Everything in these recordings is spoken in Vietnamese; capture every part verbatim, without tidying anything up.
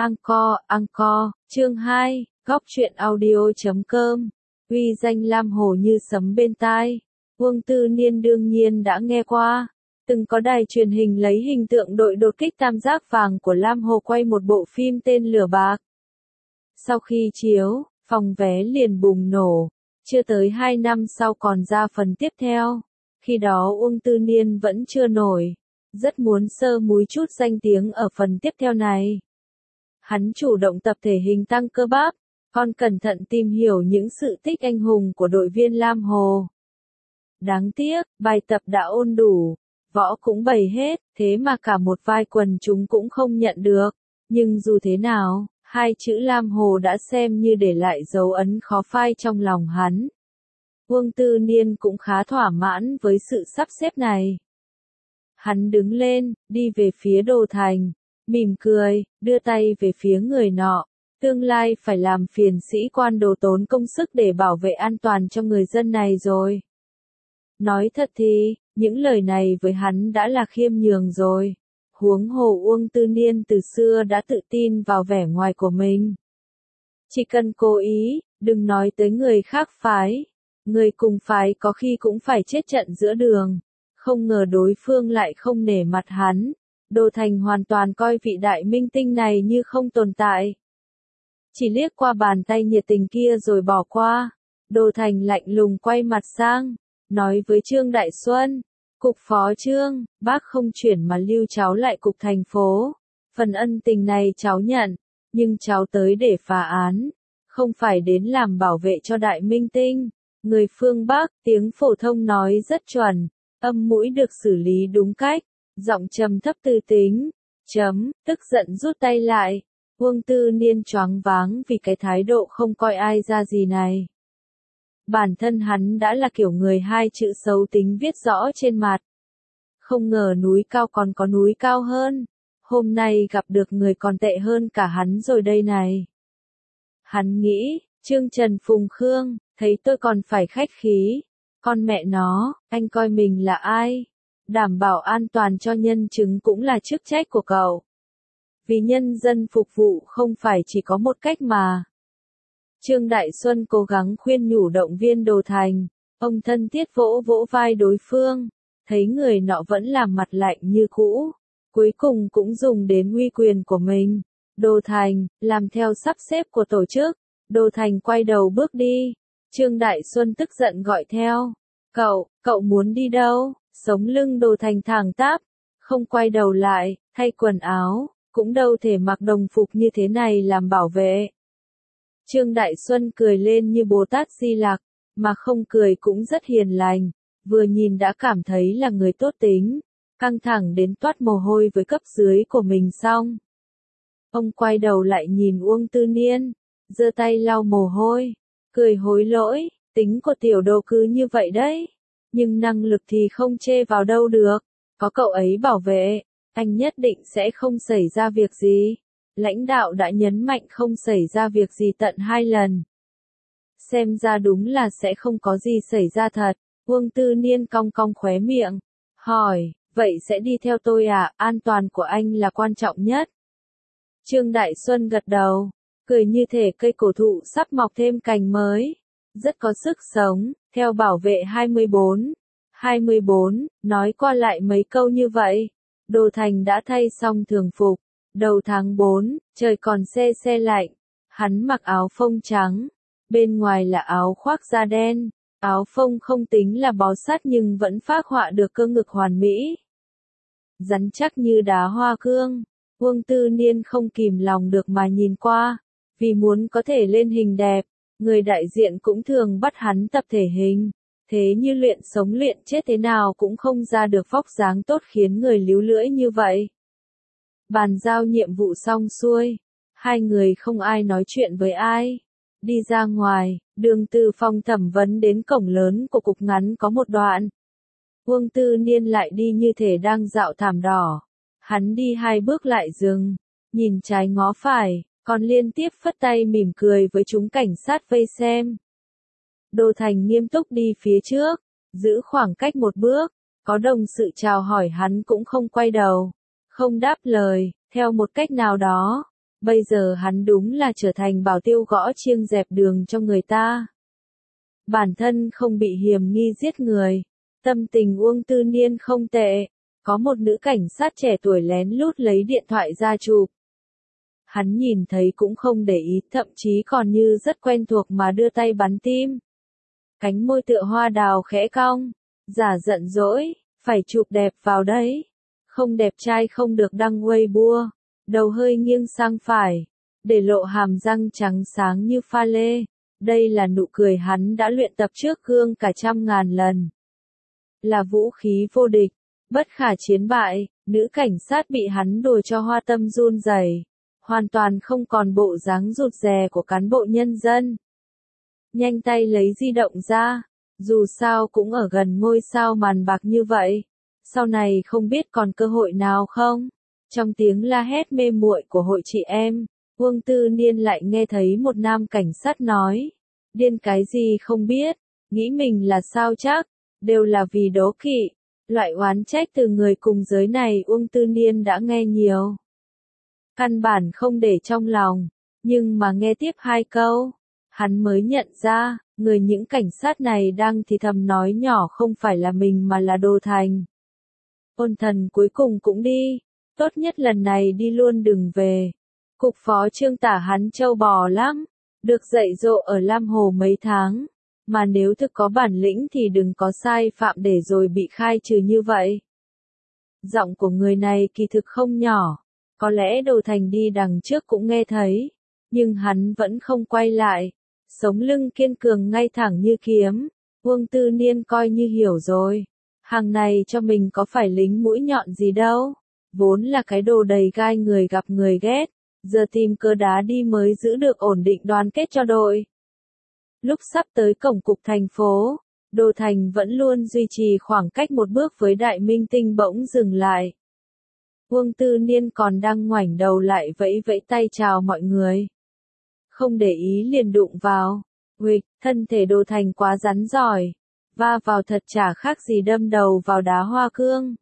Anchor, Anchor, chương hai, góc truyện audio chấm com, uy danh Lam Hồ như sấm bên tai. Uông Tư Niên đương nhiên đã nghe qua, từng có đài truyền hình lấy hình tượng đội đột kích tam giác vàng của Lam Hồ quay một bộ phim tên Lửa Bạc. Sau khi chiếu, phòng vé liền bùng nổ, chưa tới hai năm sau còn ra phần tiếp theo. Khi đó Uông Tư Niên vẫn chưa nổi, rất muốn sơ múi chút danh tiếng ở phần tiếp theo này. Hắn chủ động tập thể hình tăng cơ bắp, còn cẩn thận tìm hiểu những sự tích anh hùng của đội viên Lam Hồ. Đáng tiếc, bài tập đã ôn đủ, võ cũng bày hết, thế mà cả một vai quần chúng cũng không nhận được. Nhưng dù thế nào, hai chữ Lam Hồ đã xem như để lại dấu ấn khó phai trong lòng hắn. Uông Tư Niên cũng khá thỏa mãn với sự sắp xếp này. Hắn đứng lên, đi về phía Đồ Thành, mỉm cười, đưa tay về phía người nọ. Tương lai phải làm phiền sĩ quan Đồ tốn công sức để bảo vệ an toàn cho người dân này rồi. Nói thật thì, những lời này với hắn đã là khiêm nhường rồi. Huống hồ Uông Tư Niên từ xưa đã tự tin vào vẻ ngoài của mình. Chỉ cần cố ý, đừng nói tới người khác phái. Người cùng phái có khi cũng phải chết trận giữa đường. Không ngờ đối phương lại không nể mặt hắn. Đồ Thành hoàn toàn coi vị đại minh tinh này như không tồn tại. Chỉ liếc qua bàn tay nhiệt tình kia rồi bỏ qua. Đồ Thành lạnh lùng quay mặt sang, nói với Trương Đại Xuân, Cục Phó Trương, bác không chuyển mà lưu cháu lại cục thành phố. Phần ân tình này cháu nhận, nhưng cháu tới để phá án, không phải đến làm bảo vệ cho đại minh tinh. Người phương Bắc, tiếng phổ thông nói rất chuẩn, âm mũi được xử lý đúng cách, giọng trầm thấp tư tính, chấm, tức giận rút tay lại. Uông Tư Niên choáng váng vì cái thái độ không coi ai ra gì này. Bản thân hắn đã là kiểu người hai chữ xấu tính viết rõ trên mặt. Không ngờ núi cao còn có núi cao hơn. Hôm nay gặp được người còn tệ hơn cả hắn rồi đây này. Hắn nghĩ, Trương Trần Phùng Khương, thấy tôi còn phải khách khí. Con mẹ nó, anh coi mình là ai? Đảm bảo an toàn cho nhân chứng cũng là chức trách của cậu. Vì nhân dân phục vụ không phải chỉ có một cách mà. Trương Đại Xuân cố gắng khuyên nhủ động viên Đồ Thành, ông thân thiết vỗ vỗ vai đối phương, thấy người nọ vẫn làm mặt lạnh như cũ, cuối cùng cũng dùng đến uy quyền của mình. Đồ Thành, làm theo sắp xếp của tổ chức. Đồ Thành quay đầu bước đi, Trương Đại Xuân tức giận gọi theo, cậu, cậu muốn đi đâu? Sống lưng Đồ Thành thẳng tắp, không quay đầu lại, thay quần áo, cũng đâu thể mặc đồng phục như thế này làm bảo vệ. Trương Đại Xuân cười lên như Bồ Tát Di Lặc, mà không cười cũng rất hiền lành, vừa nhìn đã cảm thấy là người tốt tính, căng thẳng đến toát mồ hôi với cấp dưới của mình xong. Ông quay đầu lại nhìn Uông Tư Niên, giơ tay lau mồ hôi, cười hối lỗi, tính của tiểu Đồ cứ như vậy đấy, nhưng năng lực thì không chê vào đâu được, có cậu ấy bảo vệ, anh nhất định sẽ không xảy ra việc gì. Lãnh đạo đã nhấn mạnh không xảy ra việc gì tận hai lần. Xem ra đúng là sẽ không có gì xảy ra thật. Uông Tư Niên cong cong khóe miệng, hỏi, vậy sẽ đi theo tôi à, an toàn của anh là quan trọng nhất. Trương Đại Xuân gật đầu, cười như thể cây cổ thụ sắp mọc thêm cành mới, rất có sức sống, theo bảo vệ hai mươi bốn. hai mươi bốn, nói qua lại mấy câu như vậy. Đồ Thành đã thay xong thường phục. Đầu tháng bốn, trời còn se se lạnh, hắn mặc áo phông trắng, bên ngoài là áo khoác da đen, áo phông không tính là bó sát nhưng vẫn phác họa được cơ ngực hoàn mỹ. Rắn chắc như đá hoa cương, Uông Tư Niên không kìm lòng được mà nhìn qua, vì muốn có thể lên hình đẹp, người đại diện cũng thường bắt hắn tập thể hình, thế như luyện sống luyện chết thế nào cũng không ra được vóc dáng tốt khiến người líu lưỡi như vậy. Bàn giao nhiệm vụ xong xuôi, hai người không ai nói chuyện với ai. Đi ra ngoài, đường từ phòng thẩm vấn đến cổng lớn của cục ngắn có một đoạn. Uông Tư Niên lại đi như thể đang dạo thảm đỏ. Hắn đi hai bước lại dừng, nhìn trái ngó phải, còn liên tiếp phất tay mỉm cười với chúng cảnh sát vây xem. Đồ Thành nghiêm túc đi phía trước, giữ khoảng cách một bước, có đồng sự chào hỏi hắn cũng không quay đầu. Không đáp lời, theo một cách nào đó, Bây giờ hắn đúng là trở thành bảo tiêu gõ chiêng dẹp đường cho người ta. Bản thân không bị hiềm nghi giết người. Tâm tình Uông Tư Niên không tệ. Có một nữ cảnh sát trẻ tuổi lén lút lấy điện thoại ra chụp. Hắn nhìn thấy cũng không để ý, thậm chí còn như rất quen thuộc mà đưa tay bắn tim. Cánh môi tựa hoa đào khẽ cong. Giả giận dỗi, phải chụp đẹp vào đấy. Không đẹp trai không được đăng Weibo. Đầu hơi nghiêng sang phải, để lộ hàm răng trắng sáng như pha lê. Đây là nụ cười hắn đã luyện tập trước gương cả trăm ngàn lần. Là vũ khí vô địch, bất khả chiến bại, nữ cảnh sát bị hắn đùa cho hoa tâm run rẩy, hoàn toàn không còn bộ dáng rụt rè của cán bộ nhân dân. Nhanh tay lấy di động ra, dù sao cũng ở gần ngôi sao màn bạc như vậy, sau này không biết còn cơ hội nào không? Trong tiếng la hét mê muội của hội chị em, Uông Tư Niên lại nghe thấy một nam cảnh sát nói, điên cái gì không biết, nghĩ mình là sao chắc, đều là vì đố kỵ. Loại oán trách từ người cùng giới này Uông Tư Niên đã nghe nhiều. Căn bản không để trong lòng, nhưng mà nghe tiếp hai câu, hắn mới nhận ra, người những cảnh sát này đang thì thầm nói nhỏ không phải là mình mà là Đồ Thành. Ôn Thần cuối cùng cũng đi. Tốt nhất lần này đi luôn đừng về. Cục phó Trương tả hắn trâu bò lắm. Được dạy dỗ ở Lam Hồ mấy tháng. Mà nếu thực có bản lĩnh thì đừng có sai phạm để rồi bị khai trừ như vậy. Giọng của người này kỳ thực không nhỏ. Có lẽ Đồ Thành đi đằng trước cũng nghe thấy. Nhưng hắn vẫn không quay lại. Sống lưng kiên cường ngay thẳng như kiếm. Uông Tư Niên coi như hiểu rồi. Hàng này cho mình có phải lính mũi nhọn gì đâu. Vốn là cái đồ đầy gai người gặp người ghét, giờ tìm cơ đá đi mới giữ được ổn định đoàn kết cho đội. Lúc sắp tới cổng cục thành phố, Đồ Thành vẫn luôn duy trì khoảng cách một bước với Đại Minh Tinh bỗng dừng lại. Uông Tư Niên còn đang ngoảnh đầu lại vẫy vẫy tay chào mọi người. Không để ý liền đụng vào. Huỵch, thân thể Đồ Thành quá rắn giỏi. Va vào thật chả khác gì đâm đầu vào đá hoa cương.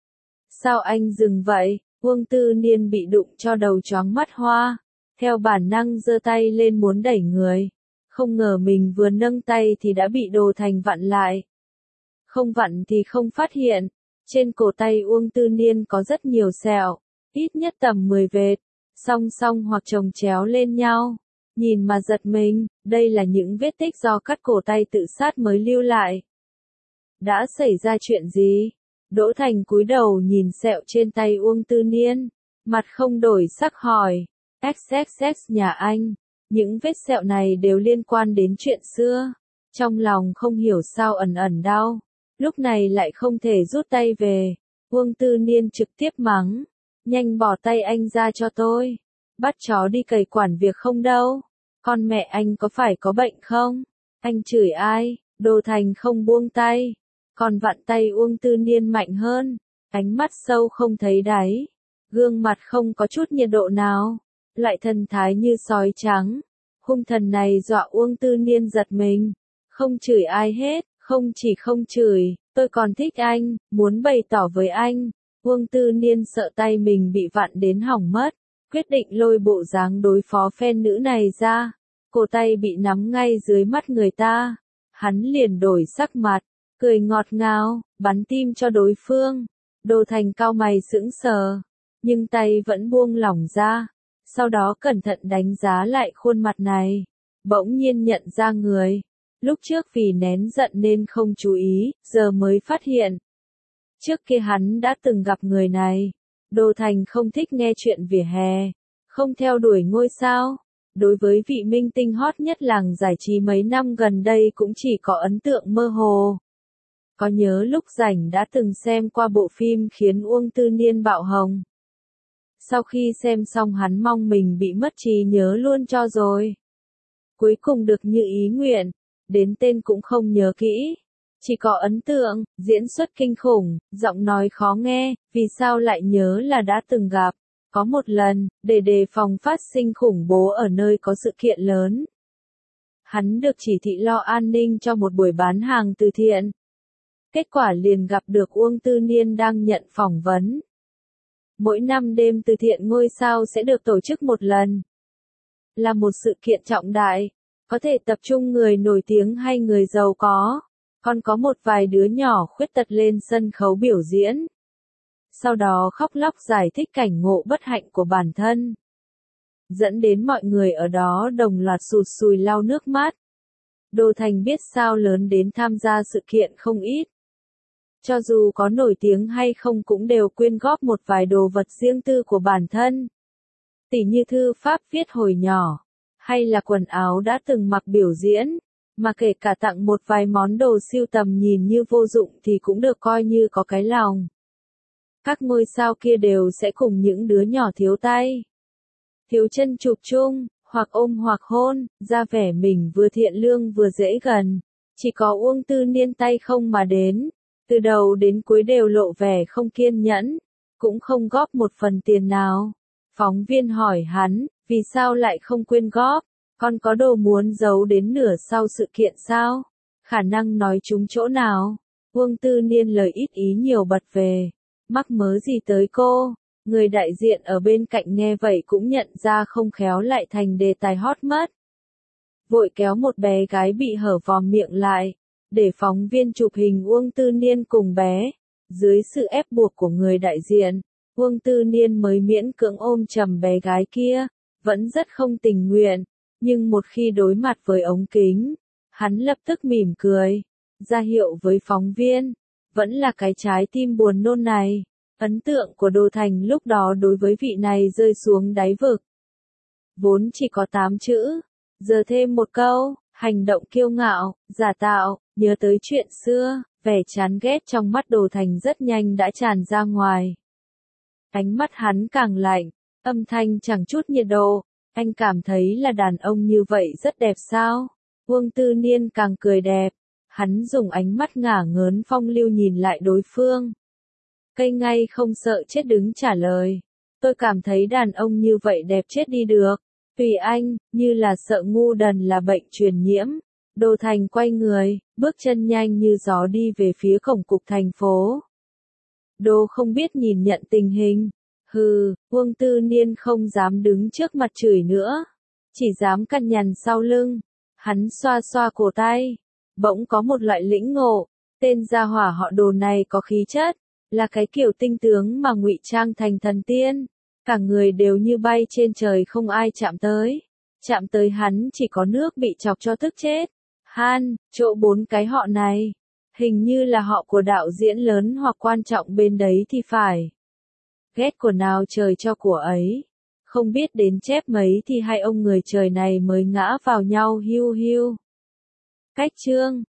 Sao anh dừng vậy? Uông Tư Niên bị đụng cho đầu choáng mắt hoa. Theo bản năng giơ tay lên muốn đẩy người. Không ngờ mình vừa nâng tay thì đã bị Đồ Thành vặn lại. Không vặn thì không phát hiện. Trên cổ tay Uông Tư Niên có rất nhiều sẹo. Ít nhất tầm mười vệt. Song song hoặc chồng chéo lên nhau. Nhìn mà giật mình, đây là những vết tích do cắt cổ tay tự sát mới lưu lại. Đã xảy ra chuyện gì? Đỗ Thành cúi đầu nhìn sẹo trên tay Uông Tư Niên, mặt không đổi sắc hỏi, ích ích ích nhà anh, những vết sẹo này đều liên quan đến chuyện xưa, trong lòng không hiểu sao ẩn ẩn đau, lúc này lại không thể rút tay về, Uông Tư Niên trực tiếp mắng, nhanh bỏ tay anh ra cho tôi, bắt chó đi cày quản việc không đâu, con mẹ anh có phải có bệnh không, anh chửi ai, Đồ Thành không buông tay. Còn vặn tay Uông Tư Niên mạnh hơn, ánh mắt sâu không thấy đáy, gương mặt không có chút nhiệt độ nào, lại thần thái như sói trắng. Hung thần này dọa Uông Tư Niên giật mình, không chửi ai hết, không chỉ không chửi, tôi còn thích anh, muốn bày tỏ với anh. Uông Tư Niên sợ tay mình bị vặn đến hỏng mất, quyết định lôi bộ dáng đối phó phen nữ này ra, cổ tay bị nắm ngay dưới mắt người ta, hắn liền đổi sắc mặt. Cười ngọt ngào, bắn tim cho đối phương. Đồ Thành cau mày sững sờ, nhưng tay vẫn buông lỏng ra. Sau đó cẩn thận đánh giá lại khuôn mặt này. Bỗng nhiên nhận ra người. Lúc trước vì nén giận nên không chú ý, giờ mới phát hiện. Trước kia hắn đã từng gặp người này. Đồ Thành không thích nghe chuyện vỉa hè, không theo đuổi ngôi sao. Đối với vị minh tinh hot nhất làng giải trí mấy năm gần đây cũng chỉ có ấn tượng mơ hồ. Có nhớ lúc rảnh đã từng xem qua bộ phim khiến Uông Tư Niên bạo hồng. Sau khi xem xong hắn mong mình bị mất trí nhớ luôn cho rồi. Cuối cùng được như ý nguyện, đến tên cũng không nhớ kỹ. Chỉ có ấn tượng, diễn xuất kinh khủng, giọng nói khó nghe, vì sao lại nhớ là đã từng gặp. Có một lần, để đề phòng phát sinh khủng bố ở nơi có sự kiện lớn. Hắn được chỉ thị lo an ninh cho một buổi bán hàng từ thiện. Kết quả liền gặp được Uông Tư Niên đang nhận phỏng vấn. Mỗi năm đêm từ thiện ngôi sao sẽ được tổ chức một lần. Là một sự kiện trọng đại, có thể tập trung người nổi tiếng hay người giàu có, còn có một vài đứa nhỏ khuyết tật lên sân khấu biểu diễn. Sau đó khóc lóc giải thích cảnh ngộ bất hạnh của bản thân. Dẫn đến mọi người ở đó đồng loạt sụt sùi lau nước mắt. Đô Thành biết sao lớn đến tham gia sự kiện không ít. Cho dù có nổi tiếng hay không cũng đều quyên góp một vài đồ vật riêng tư của bản thân. Tỉ như thư pháp viết hồi nhỏ, hay là quần áo đã từng mặc biểu diễn, mà kể cả tặng một vài món đồ sưu tầm nhìn như vô dụng thì cũng được coi như có cái lòng. Các ngôi sao kia đều sẽ cùng những đứa nhỏ thiếu tay, thiếu chân chụp chung, hoặc ôm hoặc hôn, ra vẻ mình vừa thiện lương vừa dễ gần. Chỉ có Uông Tư Niên tay không mà đến, từ đầu đến cuối đều lộ vẻ không kiên nhẫn, cũng không góp một phần tiền nào. Phóng viên hỏi hắn, vì sao lại không quyên góp, còn có đồ muốn giấu đến nửa sau sự kiện sao? Khả năng nói trúng chỗ nào? Uông Tư Niên lời ít ý nhiều bật về, mắc mớ gì tới cô? Người đại diện ở bên cạnh nghe vậy cũng nhận ra không khéo lại thành đề tài hot mất. Vội kéo một bé gái bị hở vòm miệng lại, để phóng viên chụp hình Uông Tư Niên cùng bé. Dưới sự ép buộc của người đại diện, Uông Tư Niên mới miễn cưỡng ôm chầm bé gái kia, vẫn rất không tình nguyện, nhưng một khi đối mặt với ống kính, hắn lập tức mỉm cười, ra hiệu với phóng viên, vẫn là cái trái tim buồn nôn này. Ấn tượng của Đô Thành lúc đó đối với vị này rơi xuống đáy vực. Vốn chỉ có tám chữ, giờ thêm một câu, hành động kiêu ngạo, giả tạo, nhớ tới chuyện xưa, vẻ chán ghét trong mắt Đô Thành rất nhanh đã tràn ra ngoài. Ánh mắt hắn càng lạnh, âm thanh chẳng chút nhiệt độ, anh cảm thấy là đàn ông như vậy rất đẹp sao? Uông Tư Niên càng cười đẹp, hắn dùng ánh mắt ngả ngớn phong lưu nhìn lại đối phương. Cây ngay không sợ chết đứng trả lời. Tôi cảm thấy đàn ông như vậy đẹp chết đi được. Tùy anh, như là sợ ngu đần là bệnh truyền nhiễm. Đô Thành quay người, bước chân nhanh như gió đi về phía cổng cục thành phố. Đô không biết nhìn nhận tình hình. Hừ, Uông Tư Niên không dám đứng trước mặt chửi nữa. Chỉ dám cằn nhằn sau lưng. Hắn xoa xoa cổ tay. Bỗng có một loại lĩnh ngộ. Tên gia hỏa họ Đồ này có khí chất. Là cái kiểu tinh tướng mà ngụy trang thành thần tiên, cả người đều như bay trên trời không ai chạm tới. Chạm tới hắn chỉ có nước bị chọc cho tức chết. Han, chỗ bốn cái họ này, hình như là họ của đạo diễn lớn hoặc quan trọng bên đấy thì phải. Ghét của nào trời cho của ấy. Không biết đến chép mấy thì hai ông người trời này mới ngã vào nhau hiu hiu. Cách chương